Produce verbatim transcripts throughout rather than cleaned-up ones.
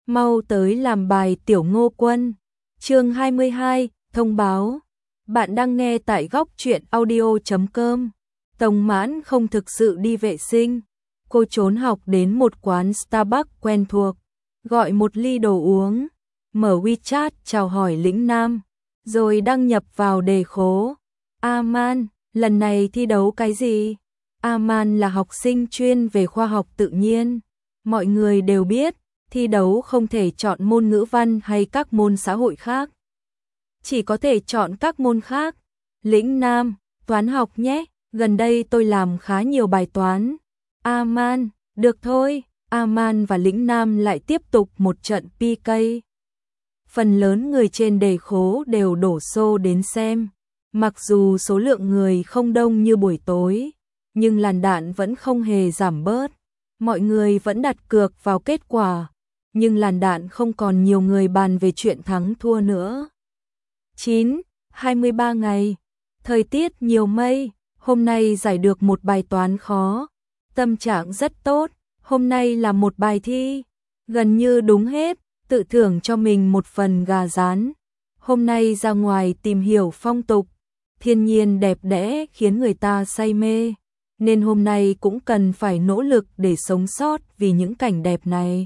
Mau tới làm bài Tiểu Ngô Quân. Chương hai mươi hai, thông báo. Bạn đang nghe tại góc truyện audio chấm com. Tống Mãn không thực sự đi vệ sinh. Cô trốn học đến một quán Starbucks quen thuộc, gọi một ly đồ uống, mở WeChat chào hỏi Lĩnh Nam, rồi đăng nhập vào đề khố. Aman, lần này thi đấu cái gì? Aman là học sinh chuyên về khoa học tự nhiên. Mọi người đều biết, thi đấu không thể chọn môn ngữ văn hay các môn xã hội khác. Chỉ có thể chọn các môn khác. Lĩnh Nam, toán học nhé, gần đây tôi làm khá nhiều bài toán. Aman, được thôi. Aman và Lĩnh Nam lại tiếp tục một trận pê ca. Phần lớn người trên đề khố đều đổ xô đến xem. Mặc dù số lượng người không đông như buổi tối, nhưng làn đạn vẫn không hề giảm bớt. Mọi người vẫn đặt cược vào kết quả, nhưng làn đạn không còn nhiều người bàn về chuyện thắng thua nữa. chín, hai mươi ba ngày. Thời tiết nhiều mây, hôm nay giải được một bài toán khó. Tâm trạng rất tốt, hôm nay là một bài thi, gần như đúng hết, tự thưởng cho mình một phần gà rán. Hôm nay ra ngoài tìm hiểu phong tục, thiên nhiên đẹp đẽ khiến người ta say mê, nên hôm nay cũng cần phải nỗ lực để sống sót vì những cảnh đẹp này.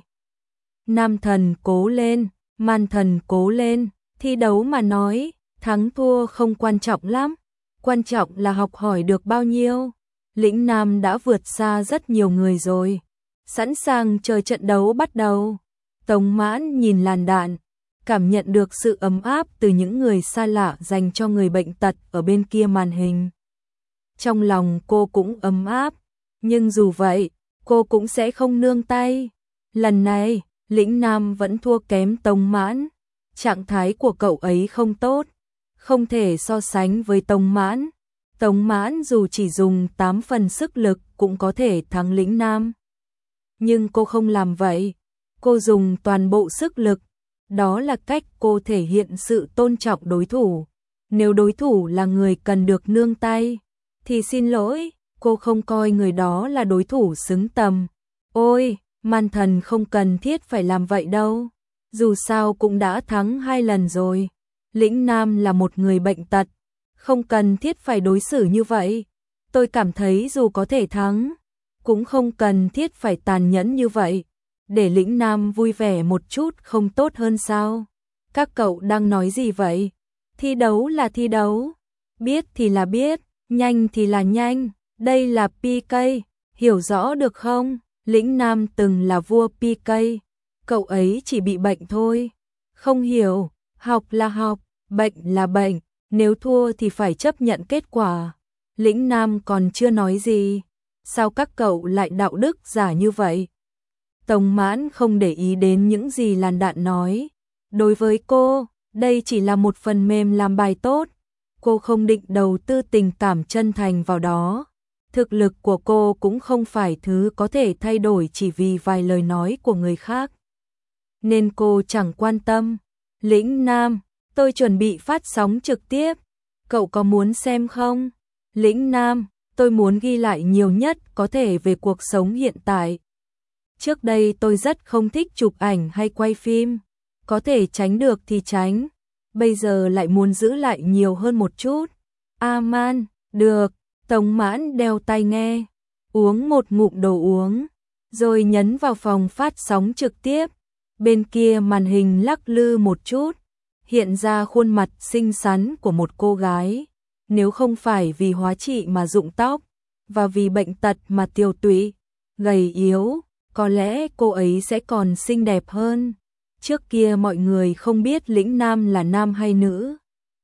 Nam thần cố lên, man thần cố lên, thi đấu mà nói, thắng thua không quan trọng lắm, quan trọng là học hỏi được bao nhiêu. Lĩnh Nam đã vượt xa rất nhiều người rồi, sẵn sàng chờ trận đấu bắt đầu. Tống Mãn nhìn làn đạn, cảm nhận được sự ấm áp từ những người xa lạ dành cho người bệnh tật ở bên kia màn hình. Trong lòng cô cũng ấm áp, nhưng dù vậy, cô cũng sẽ không nương tay. Lần này, Lĩnh Nam vẫn thua kém Tống Mãn, trạng thái của cậu ấy không tốt, không thể so sánh với Tống Mãn. Tống Mãn dù chỉ dùng tám phần sức lực cũng có thể thắng Lĩnh Nam. Nhưng cô không làm vậy, cô dùng toàn bộ sức lực, đó là cách cô thể hiện sự tôn trọng đối thủ. Nếu đối thủ là người cần được nương tay, thì xin lỗi, cô không coi người đó là đối thủ xứng tầm. Ôi, man thần không cần thiết phải làm vậy đâu, dù sao cũng đã thắng hai lần rồi. Lĩnh Nam là một người bệnh tật, không cần thiết phải đối xử như vậy. Tôi cảm thấy dù có thể thắng, cũng không cần thiết phải tàn nhẫn như vậy. Để Lĩnh Nam vui vẻ một chút không tốt hơn sao? Các cậu đang nói gì vậy? Thi đấu là thi đấu, biết thì là biết, nhanh thì là nhanh, đây là pê ca, hiểu rõ được không? Lĩnh Nam từng là vua pê ca, cậu ấy chỉ bị bệnh thôi. Không hiểu, học là học, bệnh là bệnh, nếu thua thì phải chấp nhận kết quả. Lĩnh Nam còn chưa nói gì, sao các cậu lại đạo đức giả như vậy? Tống Mãn không để ý đến những gì làn đạn nói. Đối với cô, đây chỉ là một phần mềm làm bài tốt. Cô không định đầu tư tình cảm chân thành vào đó. Thực lực của cô cũng không phải thứ có thể thay đổi chỉ vì vài lời nói của người khác, nên cô chẳng quan tâm. Lĩnh Nam, tôi chuẩn bị phát sóng trực tiếp, cậu có muốn xem không? Lĩnh Nam, tôi muốn ghi lại nhiều nhất có thể về cuộc sống hiện tại. Trước đây tôi rất không thích chụp ảnh hay quay phim, có thể tránh được thì tránh, bây giờ lại muốn giữ lại nhiều hơn một chút. Aman, được. Tống Mãn đeo tai nghe, uống một ngụm đồ uống, rồi nhấn vào phòng phát sóng trực tiếp. Bên kia màn hình lắc lư một chút, hiện ra khuôn mặt xinh xắn của một cô gái. Nếu không phải vì hóa trị mà rụng tóc, và vì bệnh tật mà tiều tụy, gầy yếu, có lẽ cô ấy sẽ còn xinh đẹp hơn. Trước kia mọi người không biết Lĩnh Nam là nam hay nữ,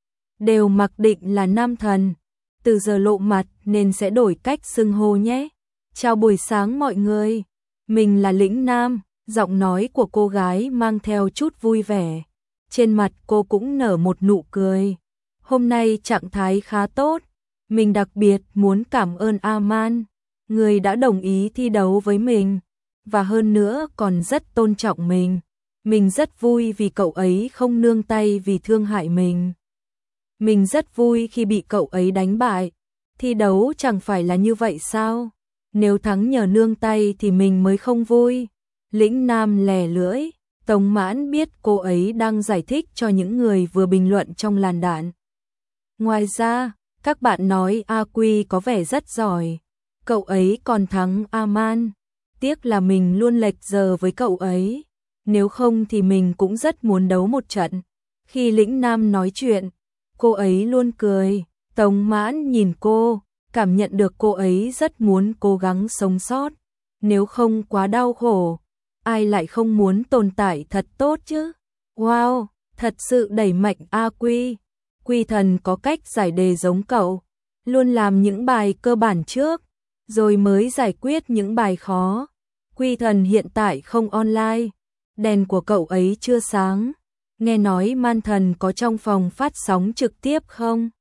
đều mặc định là nam thần. Từ giờ lộ mặt nên sẽ đổi cách xưng hô nhé. Chào buổi sáng mọi người, mình là Lĩnh Nam. Giọng nói của cô gái mang theo chút vui vẻ, trên mặt cô cũng nở một nụ cười. Hôm nay trạng thái khá tốt, mình đặc biệt muốn cảm ơn Aman, người đã đồng ý thi đấu với mình, và hơn nữa còn rất tôn trọng mình. Mình rất vui vì cậu ấy không nương tay vì thương hại mình. Mình rất vui khi bị cậu ấy đánh bại. Thi đấu chẳng phải là như vậy sao? Nếu thắng nhờ nương tay thì mình mới không vui. Lĩnh Nam lè lưỡi, Tống Mãn biết cô ấy đang giải thích cho những người vừa bình luận trong làn đạn. Ngoài ra, các bạn nói A Quy có vẻ rất giỏi. Cậu ấy còn thắng Aman. Tiếc là mình luôn lệch giờ với cậu ấy. Nếu không thì mình cũng rất muốn đấu một trận. Khi Lĩnh Nam nói chuyện, cô ấy luôn cười. Tống Mãn nhìn cô, cảm nhận được cô ấy rất muốn cố gắng sống sót. Nếu không quá đau khổ, ai lại không muốn tồn tại thật tốt chứ? Wow, thật sự đẩy mạnh A Quy. Quy Thần có cách giải đề giống cậu, luôn làm những bài cơ bản trước, rồi mới giải quyết những bài khó. Quy Thần hiện tại không online, đèn của cậu ấy chưa sáng. Nghe nói Man Thần có trong phòng phát sóng trực tiếp không?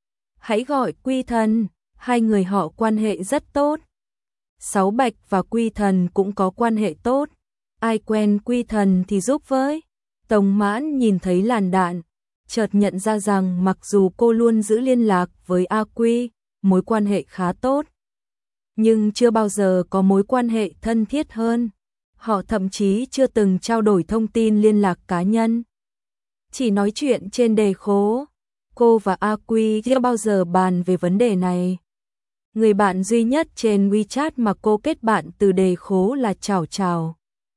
Hãy gọi Quy Thần, hai người họ quan hệ rất tốt. Sáu Bạch và Quy Thần cũng có quan hệ tốt. Ai quen Quy Thần thì giúp với. Tống Mãn nhìn thấy làn đạn, chợt nhận ra rằng mặc dù cô luôn giữ liên lạc với A Quy, mối quan hệ khá tốt, nhưng chưa bao giờ có mối quan hệ thân thiết hơn. Họ thậm chí chưa từng trao đổi thông tin liên lạc cá nhân, chỉ nói chuyện trên đề khố. Cô và A Quy chưa bao giờ bàn về vấn đề này. Người bạn duy nhất trên WeChat mà cô kết bạn từ đề khố là Chào Chào.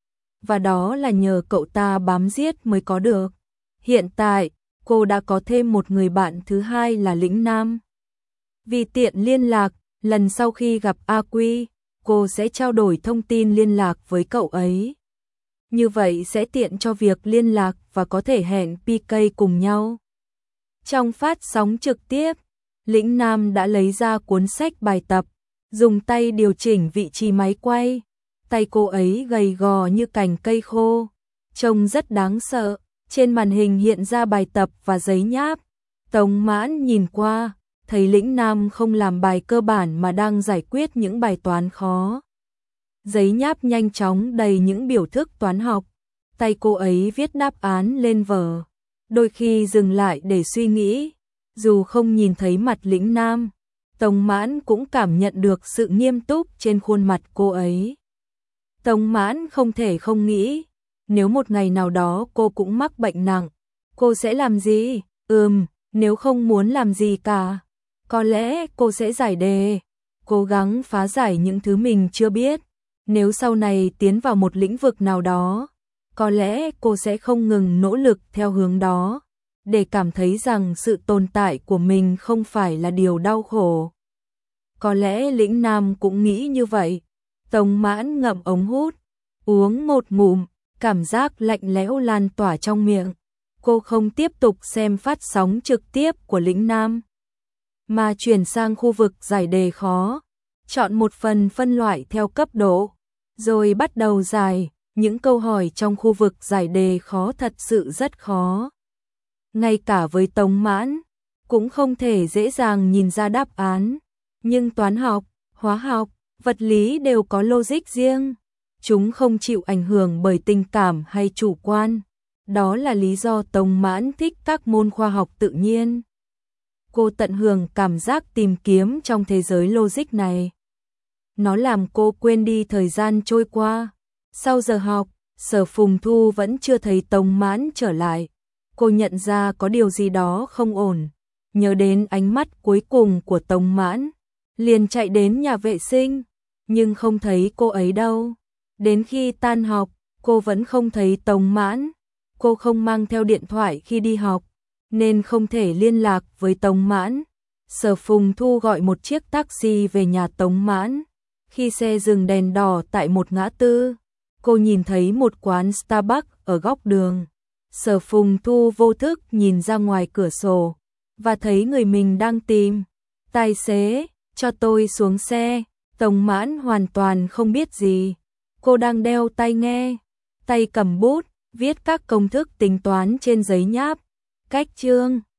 Và đó là nhờ cậu ta bám giết mới có được. Hiện tại, cô đã có thêm một người bạn thứ hai là Lĩnh Nam. Vì tiện liên lạc, lần sau khi gặp A Quy, cô sẽ trao đổi thông tin liên lạc với cậu ấy. Như vậy sẽ tiện cho việc liên lạc và có thể hẹn pê ca cùng nhau. Trong phát sóng trực tiếp, Lĩnh Nam đã lấy ra cuốn sách bài tập, dùng tay điều chỉnh vị trí máy quay. Tay cô ấy gầy gò như cành cây khô, trông rất đáng sợ. Trên màn hình hiện ra bài tập và giấy nháp. Tống Mãn nhìn qua, thấy Lĩnh Nam không làm bài cơ bản mà đang giải quyết những bài toán khó. Giấy nháp nhanh chóng đầy những biểu thức toán học. Tay cô ấy viết đáp án lên vở, đôi khi dừng lại để suy nghĩ. Dù không nhìn thấy mặt Lĩnh Nam, Tống Mãn cũng cảm nhận được sự nghiêm túc trên khuôn mặt cô ấy. Tống Mãn không thể không nghĩ, nếu một ngày nào đó cô cũng mắc bệnh nặng, cô sẽ làm gì? Ừm, nếu không muốn làm gì cả, có lẽ cô sẽ giải đề, cố gắng phá giải những thứ mình chưa biết. Nếu sau này tiến vào một lĩnh vực nào đó, có lẽ cô sẽ không ngừng nỗ lực theo hướng đó, để cảm thấy rằng sự tồn tại của mình không phải là điều đau khổ. Có lẽ Lĩnh Nam cũng nghĩ như vậy. Tống Mãn ngậm ống hút, uống một ngụm, cảm giác lạnh lẽo lan tỏa trong miệng. Cô không tiếp tục xem phát sóng trực tiếp của Lĩnh Nam, mà chuyển sang khu vực giải đề khó, chọn một phần phân loại theo cấp độ, rồi bắt đầu giải. Những câu hỏi trong khu vực giải đề khó thật sự rất khó. Ngay cả với Tống Mãn, cũng không thể dễ dàng nhìn ra đáp án. Nhưng toán học, hóa học, vật lý đều có logic riêng. Chúng không chịu ảnh hưởng bởi tình cảm hay chủ quan. Đó là lý do Tống Mãn thích các môn khoa học tự nhiên. Cô tận hưởng cảm giác tìm kiếm trong thế giới logic này. Nó làm cô quên đi thời gian trôi qua. Sau giờ học, Sở Phùng Thu vẫn chưa thấy Tống Mãn trở lại. Cô nhận ra có điều gì đó không ổn. Nhớ đến ánh mắt cuối cùng của Tống Mãn, liền chạy đến nhà vệ sinh, nhưng không thấy cô ấy đâu. Đến khi tan học, cô vẫn không thấy Tống Mãn. Cô không mang theo điện thoại khi đi học, nên không thể liên lạc với Tống Mãn. Sở Phùng Thu gọi một chiếc taxi về nhà Tống Mãn. Khi xe dừng đèn đỏ tại một ngã tư, cô nhìn thấy một quán Starbucks ở góc đường. Sở Phùng Thu vô thức nhìn ra ngoài cửa sổ và thấy người mình đang tìm. Tài xế, cho tôi xuống xe. Tống Mãn hoàn toàn không biết gì. Cô đang đeo tai nghe, tay cầm bút, viết các công thức tính toán trên giấy nháp. Cách chương